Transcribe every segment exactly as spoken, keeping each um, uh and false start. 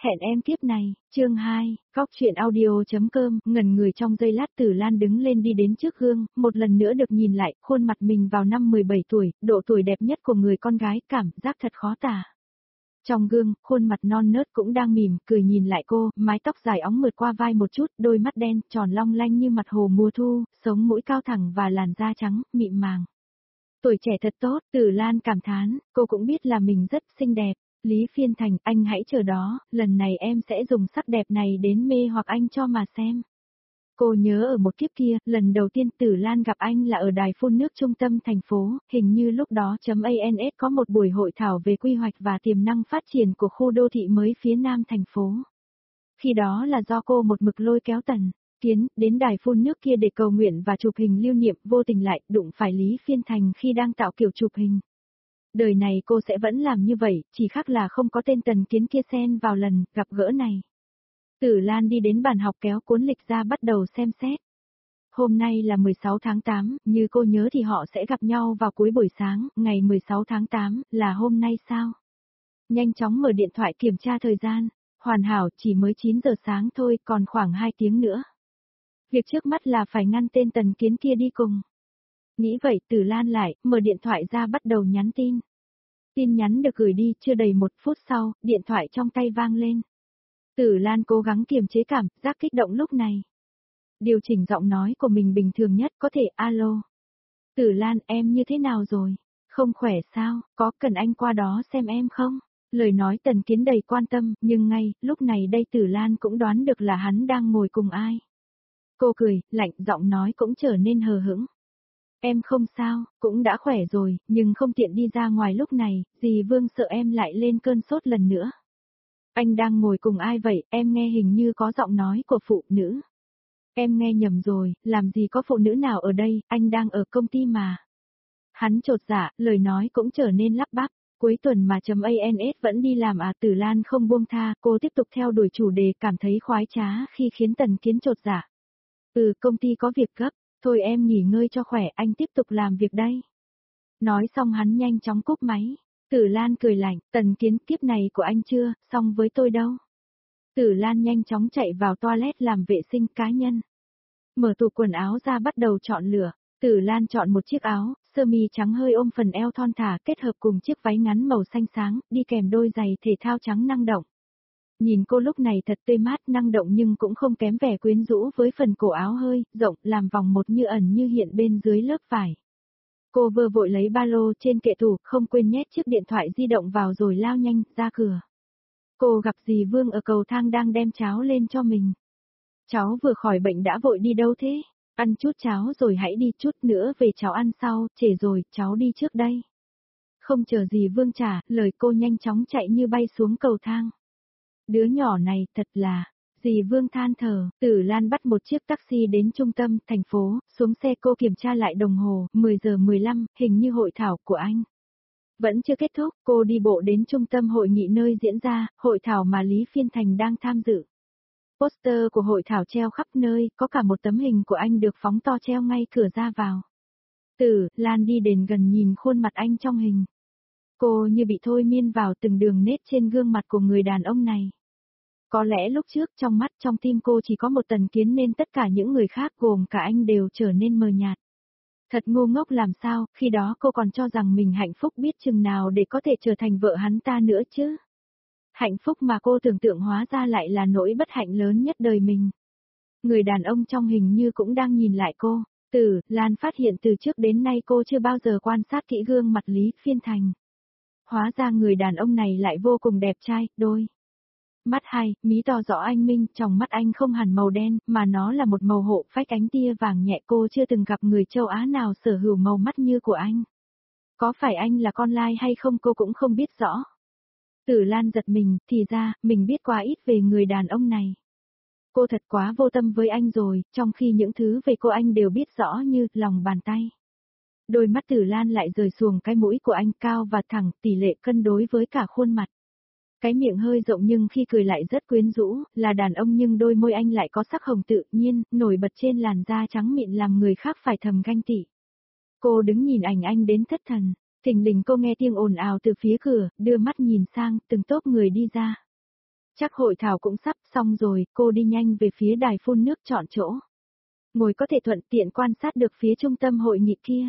Hẹn em tiếp này, chương hai, góc chuyện audio.com, ngẩn người trong giây lát Tử Lan đứng lên đi đến trước gương, một lần nữa được nhìn lại, khuôn mặt mình vào năm mười bảy tuổi, độ tuổi đẹp nhất của người con gái, cảm giác thật khó tả. Trong gương, khuôn mặt non nớt cũng đang mỉm, cười nhìn lại cô, mái tóc dài óng mượt qua vai một chút, đôi mắt đen, tròn long lanh như mặt hồ mùa thu, sống mũi cao thẳng và làn da trắng, mịn màng. Tuổi trẻ thật tốt, Tử Lan cảm thán, cô cũng biết là mình rất xinh đẹp. Lý Phiên Thành, anh hãy chờ đó, lần này em sẽ dùng sắc đẹp này đến mê hoặc anh cho mà xem. Cô nhớ ở một kiếp kia, lần đầu tiên Tử Lan gặp anh là ở đài phun nước trung tâm thành phố, hình như lúc đó .ans có một buổi hội thảo về quy hoạch và tiềm năng phát triển của khu đô thị mới phía nam thành phố. Khi đó là do cô một mực lôi kéo Tần Kiến đến đài phun nước kia để cầu nguyện và chụp hình lưu niệm, vô tình lại đụng phải Lý Phiên Thành khi đang tạo kiểu chụp hình. Đời này cô sẽ vẫn làm như vậy, chỉ khác là không có tên Tần Kiến kia xen vào lần gặp gỡ này. Tử Lan đi đến bàn học kéo cuốn lịch ra bắt đầu xem xét. Hôm nay là mười sáu tháng tám, như cô nhớ thì họ sẽ gặp nhau vào cuối buổi sáng, ngày mười sáu tháng tám, là hôm nay sao? Nhanh chóng mở điện thoại kiểm tra thời gian, hoàn hảo, chỉ mới chín giờ sáng thôi, còn khoảng hai tiếng nữa. Việc trước mắt là phải ngăn tên Tần Kiến kia đi cùng. Nghĩ vậy Tử Lan lại, mở điện thoại ra bắt đầu nhắn tin. Tin nhắn được gửi đi, chưa đầy một phút sau, điện thoại trong tay vang lên. Tử Lan cố gắng kiềm chế cảm giác kích động lúc này. Điều chỉnh giọng nói của mình bình thường nhất, có thể alo. Tử Lan, em như thế nào rồi? Không khỏe sao, có cần anh qua đó xem em không? Lời nói Tần Kiến đầy quan tâm, nhưng ngay, lúc này đây Tử Lan cũng đoán được là hắn đang ngồi cùng ai. Cô cười, lạnh, giọng nói cũng trở nên hờ hững. Em không sao, cũng đã khỏe rồi, nhưng không tiện đi ra ngoài lúc này, dì Vương sợ em lại lên cơn sốt lần nữa. Anh đang ngồi cùng ai vậy, em nghe hình như có giọng nói của phụ nữ. Em nghe nhầm rồi, làm gì có phụ nữ nào ở đây, anh đang ở công ty mà. Hắn chột dạ, lời nói cũng trở nên lắp bắp. Cuối tuần mà .ans vẫn đi làm à? Tử Lan không buông tha, cô tiếp tục theo đuổi chủ đề, cảm thấy khoái trá khi khiến Tần Kiến chột dạ. Ừ, công ty có việc gấp. Thôi em nghỉ ngơi cho khỏe, anh tiếp tục làm việc đây. Nói xong hắn nhanh chóng cúp máy. Tử Lan cười lạnh, Tần Kiến, kiếp này của anh chưa, xong với tôi đâu. Tử Lan nhanh chóng chạy vào toilet làm vệ sinh cá nhân. Mở tủ quần áo ra bắt đầu chọn lựa. Tử Lan chọn một chiếc áo, sơ mi trắng hơi ôm phần eo thon thả kết hợp cùng chiếc váy ngắn màu xanh sáng, đi kèm đôi giày thể thao trắng năng động. Nhìn cô lúc này thật tươi mát, năng động nhưng cũng không kém vẻ quyến rũ với phần cổ áo hơi rộng, làm vòng một như ẩn như hiện bên dưới lớp vải. Cô vừa vội lấy ba lô trên kệ tủ, không quên nhét chiếc điện thoại di động vào rồi lao nhanh ra cửa. Cô gặp dì Vương ở cầu thang đang đem cháo lên cho mình. Cháu vừa khỏi bệnh đã vội đi đâu thế? Ăn chút cháo rồi hãy đi, chút nữa về cháu ăn sau, trễ rồi, cháu đi trước đây. Không chờ dì Vương trả, lời cô nhanh chóng chạy như bay xuống cầu thang. Đứa nhỏ này, thật là, dì Vương than thở. Tử Lan bắt một chiếc taxi đến trung tâm thành phố, xuống xe cô kiểm tra lại đồng hồ, mười giờ mười lăm, hình như hội thảo của anh vẫn chưa kết thúc, cô đi bộ đến trung tâm hội nghị nơi diễn ra, hội thảo mà Lý Phiên Thành đang tham dự. Poster của hội thảo treo khắp nơi, có cả một tấm hình của anh được phóng to treo ngay cửa ra vào. Tử Lan đi đến gần nhìn khuôn mặt anh trong hình. Cô như bị thôi miên vào từng đường nét trên gương mặt của người đàn ông này. Có lẽ lúc trước trong mắt trong tim cô chỉ có một Tần Kiến nên tất cả những người khác gồm cả anh đều trở nên mờ nhạt. Thật ngu ngốc làm sao, khi đó cô còn cho rằng mình hạnh phúc biết chừng nào để có thể trở thành vợ hắn ta nữa chứ. Hạnh phúc mà cô tưởng tượng hóa ra lại là nỗi bất hạnh lớn nhất đời mình. Người đàn ông trong hình như cũng đang nhìn lại cô. Tử Lan phát hiện từ trước đến nay cô chưa bao giờ quan sát kỹ gương mặt Lý Phiên Thành. Hóa ra người đàn ông này lại vô cùng đẹp trai, đôi mắt hai, mí to rõ anh minh, trong mắt anh không hẳn màu đen, mà nó là một màu hộ phách ánh tia vàng nhẹ, cô chưa từng gặp người châu Á nào sở hữu màu mắt như của anh. Có phải anh là con lai hay không cô cũng không biết rõ. Tử Lan giật mình, thì ra, mình biết quá ít về người đàn ông này. Cô thật quá vô tâm với anh rồi, trong khi những thứ về cô anh đều biết rõ như lòng bàn tay. Đôi mắt Tử Lan lại rời xuồng cái mũi của anh cao và thẳng, tỷ lệ cân đối với cả khuôn mặt. Cái miệng hơi rộng nhưng khi cười lại rất quyến rũ, là đàn ông nhưng đôi môi anh lại có sắc hồng tự nhiên, nổi bật trên làn da trắng mịn làm người khác phải thầm ganh tị. Cô đứng nhìn ảnh anh đến thất thần, thình lình cô nghe tiếng ồn ào từ phía cửa, đưa mắt nhìn sang, từng tốp người đi ra. Chắc hội thảo cũng sắp xong rồi, cô đi nhanh về phía đài phun nước chọn chỗ. Ngồi có thể thuận tiện quan sát được phía trung tâm hội nghị kia.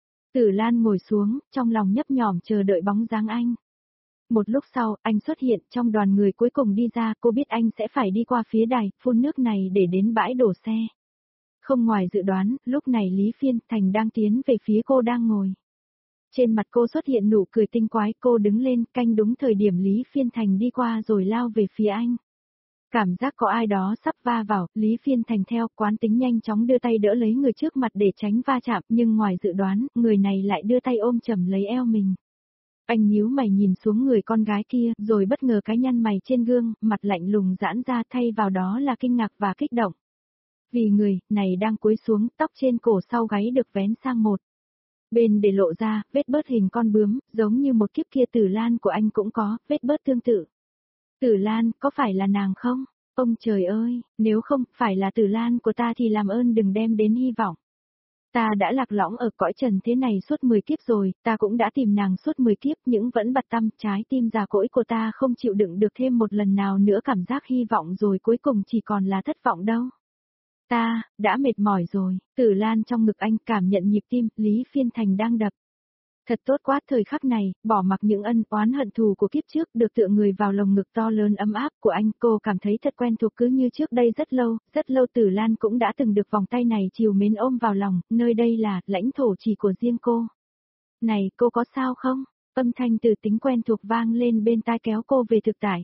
Tử Lan ngồi xuống, trong lòng nhấp nhỏm chờ đợi bóng dáng anh. Một lúc sau, anh xuất hiện trong đoàn người cuối cùng đi ra, cô biết anh sẽ phải đi qua phía đài phun nước này để đến bãi đổ xe. Không ngoài dự đoán, lúc này Lý Phiên Thành đang tiến về phía cô đang ngồi. Trên mặt cô xuất hiện nụ cười tinh quái, cô đứng lên, canh đúng thời điểm Lý Phiên Thành đi qua rồi lao về phía anh. Cảm giác có ai đó sắp va vào, Lý Phiên Thành theo quán tính nhanh chóng đưa tay đỡ lấy người trước mặt để tránh va chạm, nhưng ngoài dự đoán, người này lại đưa tay ôm chầm lấy eo mình. Anh nhíu mày nhìn xuống người con gái kia, rồi bất ngờ cái nhăn mày trên gương, mặt lạnh lùng giãn ra, thay vào đó là kinh ngạc và kích động. Vì người này đang cúi xuống, tóc trên cổ sau gáy được vén sang một bên để lộ ra, vết bớt hình con bướm, giống như một kiếp kia Tử Lan của anh cũng có, vết bớt tương tự. Tử Lan, có phải là nàng không? Ông trời ơi, nếu không phải là Tử Lan của ta thì làm ơn đừng đem đến hy vọng. Ta đã lạc lõng ở cõi trần thế này suốt mười kiếp rồi, ta cũng đã tìm nàng suốt mười kiếp nhưng vẫn bặt tâm, trái tim già cỗi của ta không chịu đựng được thêm một lần nào nữa cảm giác hy vọng rồi cuối cùng chỉ còn là thất vọng đâu. Ta, đã mệt mỏi rồi, Tử Lan trong ngực anh cảm nhận nhịp tim, Lý Phiên Thành đang đập. Thật tốt quá thời khắc này, bỏ mặc những ân oán hận thù của kiếp trước được tựa người vào lồng ngực to lớn ấm áp của anh, cô cảm thấy thật quen thuộc cứ như trước đây rất lâu, rất lâu Tử Lan cũng đã từng được vòng tay này chiều mến ôm vào lòng, nơi đây là lãnh thổ chỉ của riêng cô. Này, cô có sao không? Âm thanh từ tính quen thuộc vang lên bên tai kéo cô về thực tại.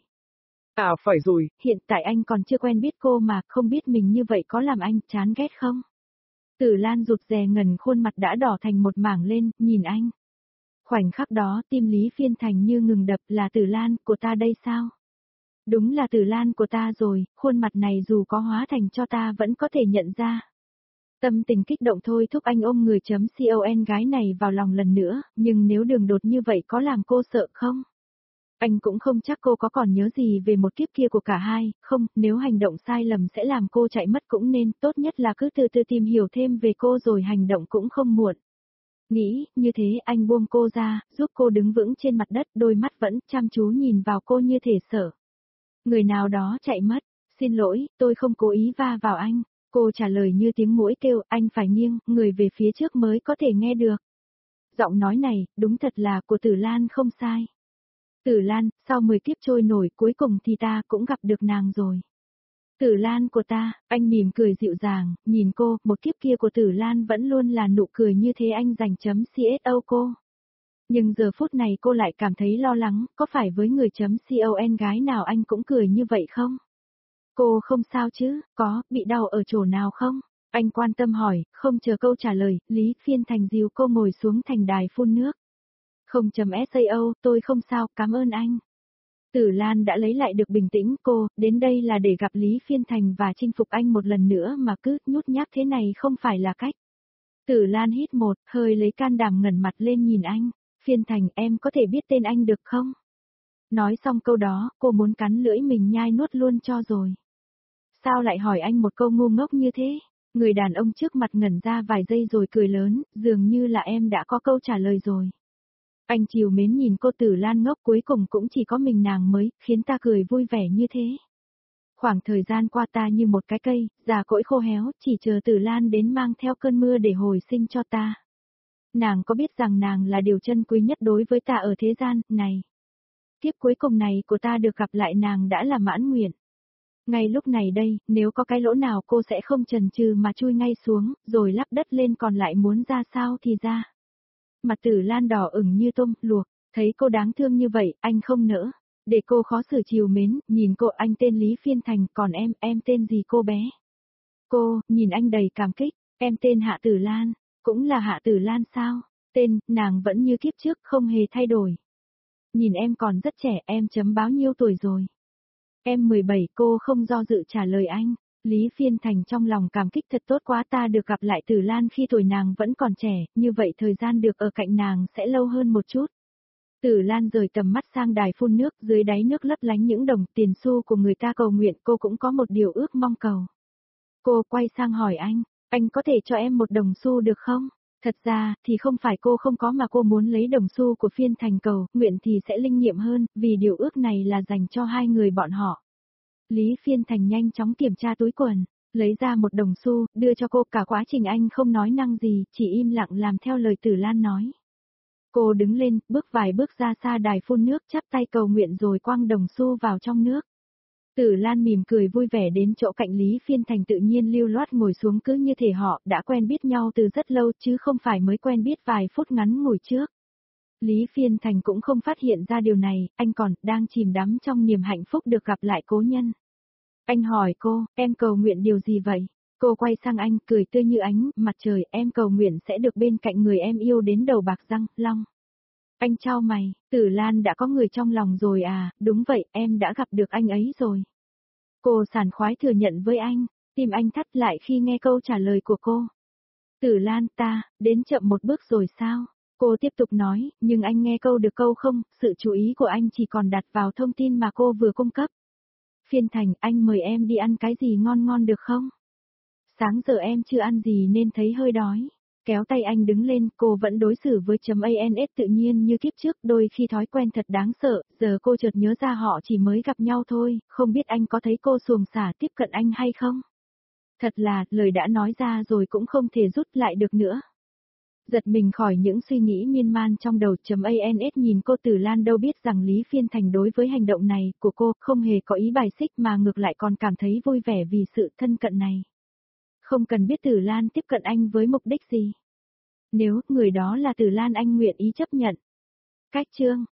À phải rồi, hiện tại anh còn chưa quen biết cô mà không biết mình như vậy có làm anh chán ghét không? Tử Lan rụt rè ngần khuôn mặt đã đỏ thành một mảng lên, nhìn anh. Khoảnh khắc đó tim Lý Phiên Thành như ngừng đập, là Tử Lan của ta đây sao? Đúng là Tử Lan của ta rồi, khuôn mặt này dù có hóa thành cho ta vẫn có thể nhận ra. Tâm tình kích động thôi thúc anh ôm người chấm con gái này vào lòng lần nữa, nhưng nếu đường đột như vậy có làm cô sợ không? Anh cũng không chắc cô có còn nhớ gì về một kiếp kia của cả hai, không, nếu hành động sai lầm sẽ làm cô chạy mất cũng nên, tốt nhất là cứ từ từ tìm hiểu thêm về cô rồi hành động cũng không muộn. Nghĩ, như thế anh buông cô ra, giúp cô đứng vững trên mặt đất, đôi mắt vẫn chăm chú nhìn vào cô như thể sợ. Người nào đó chạy mất, xin lỗi, tôi không cố ý va vào anh, cô trả lời như tiếng muỗi kêu, anh phải nghiêng, người về phía trước mới có thể nghe được. Giọng nói này, đúng thật là của Tử Lan không sai. Tử Lan, sau mười kiếp trôi nổi cuối cùng thì ta cũng gặp được nàng rồi. Tử Lan của ta, anh mỉm cười dịu dàng, nhìn cô, một kiếp kia của Tử Lan vẫn luôn là nụ cười như thế anh dành chấm xô cô. Nhưng giờ phút này cô lại cảm thấy lo lắng, có phải với người chấm con gái nào anh cũng cười như vậy không? Cô không sao chứ, có, bị đau ở chỗ nào không? Anh quan tâm hỏi, không chờ câu trả lời, Lý Phiên Thành dìu cô ngồi xuống thành đài phun nước. Không chấm sao, tôi không sao, cảm ơn anh. Tử Lan đã lấy lại được bình tĩnh, cô, đến đây là để gặp Lý Phiên Thành và chinh phục anh một lần nữa mà cứ nhút nhát thế này không phải là cách. Tử Lan hít một hơi lấy can đảm ngẩng mặt lên nhìn anh, Phiên Thành em có thể biết tên anh được không? Nói xong câu đó, cô muốn cắn lưỡi mình nhai nuốt luôn cho rồi. Sao lại hỏi anh một câu ngu ngốc như thế? Người đàn ông trước mặt ngẩn ra vài giây rồi cười lớn, dường như là em đã có câu trả lời rồi. Anh chiều mến nhìn cô Tử Lan ngốc cuối cùng cũng chỉ có mình nàng mới, khiến ta cười vui vẻ như thế. Khoảng thời gian qua ta như một cái cây, già cỗi khô héo, chỉ chờ Tử Lan đến mang theo cơn mưa để hồi sinh cho ta. Nàng có biết rằng nàng là điều chân quý nhất đối với ta ở thế gian, này. Kiếp cuối cùng này của ta được gặp lại nàng đã là mãn nguyện. Ngay lúc này đây, nếu có cái lỗ nào cô sẽ không chần chừ mà chui ngay xuống, rồi lắp đất lên còn lại muốn ra sao thì ra. Mặt Tử Lan đỏ ửng như tôm luộc, thấy cô đáng thương như vậy, anh không nỡ. Để cô khó xử chiều mến, nhìn cô anh tên Lý Phiên Thành, còn em, em tên gì cô bé? Cô, nhìn anh đầy cảm kích, em tên Hạ Tử Lan, cũng là Hạ Tử Lan sao? Tên, nàng vẫn như kiếp trước, không hề thay đổi. Nhìn em còn rất trẻ, em chấm bao nhiêu tuổi rồi? Em mười bảy, cô không do dự trả lời anh. Lý Phiên Thành trong lòng cảm kích thật tốt quá, ta được gặp lại Tử Lan khi tuổi nàng vẫn còn trẻ, như vậy thời gian được ở cạnh nàng sẽ lâu hơn một chút. Tử Lan rời tầm mắt sang đài phun nước, dưới đáy nước lấp lánh những đồng tiền xu của người ta cầu nguyện, cô cũng có một điều ước mong cầu. Cô quay sang hỏi anh, anh có thể cho em một đồng xu được không? Thật ra, thì không phải cô không có mà cô muốn lấy đồng xu của Phiên Thành cầu, nguyện thì sẽ linh nghiệm hơn, vì điều ước này là dành cho hai người bọn họ. Lý Phiên Thành nhanh chóng kiểm tra túi quần, lấy ra một đồng xu, đưa cho cô. Cả quá trình anh không nói năng gì, chỉ im lặng làm theo lời Tử Lan nói. Cô đứng lên, bước vài bước ra xa đài phun nước, chắp tay cầu nguyện rồi quăng đồng xu vào trong nước. Tử Lan mỉm cười vui vẻ đến chỗ cạnh Lý Phiên Thành, tự nhiên lưu loát ngồi xuống, cứ như thể họ đã quen biết nhau từ rất lâu chứ không phải mới quen biết vài phút ngắn ngủi trước. Lý Phiên Thành cũng không phát hiện ra điều này, anh còn đang chìm đắm trong niềm hạnh phúc được gặp lại cố nhân. Anh hỏi cô, em cầu nguyện điều gì vậy? Cô quay sang anh, cười tươi như ánh mặt trời, em cầu nguyện sẽ được bên cạnh người em yêu đến đầu bạc răng, long. Anh chau mày, Tử Lan đã có người trong lòng rồi à, đúng vậy, em đã gặp được anh ấy rồi. Cô sảng khoái thừa nhận với anh, tim anh thắt lại khi nghe câu trả lời của cô. Tử Lan, ta, đến chậm một bước rồi sao? Cô tiếp tục nói, nhưng anh nghe câu được câu không, sự chú ý của anh chỉ còn đặt vào thông tin mà cô vừa cung cấp. Phiên Thành, anh mời em đi ăn cái gì ngon ngon được không? Sáng giờ em chưa ăn gì nên thấy hơi đói. Kéo tay anh đứng lên, cô vẫn đối xử với chấm ans tự nhiên như kiếp trước, đôi khi thói quen thật đáng sợ, giờ cô chợt nhớ ra họ chỉ mới gặp nhau thôi, không biết anh có thấy cô xuồng xả tiếp cận anh hay không? Thật là, lời đã nói ra rồi cũng không thể rút lại được nữa. Giật mình khỏi những suy nghĩ miên man trong đầu, chấm ans nhìn cô. Tử Lan đâu biết rằng Lý Phiên Thành đối với hành động này của cô không hề có ý bài xích mà ngược lại còn cảm thấy vui vẻ vì sự thân cận này. Không cần biết Tử Lan tiếp cận anh với mục đích gì. Nếu người đó là Tử Lan, anh nguyện ý chấp nhận. Cách chương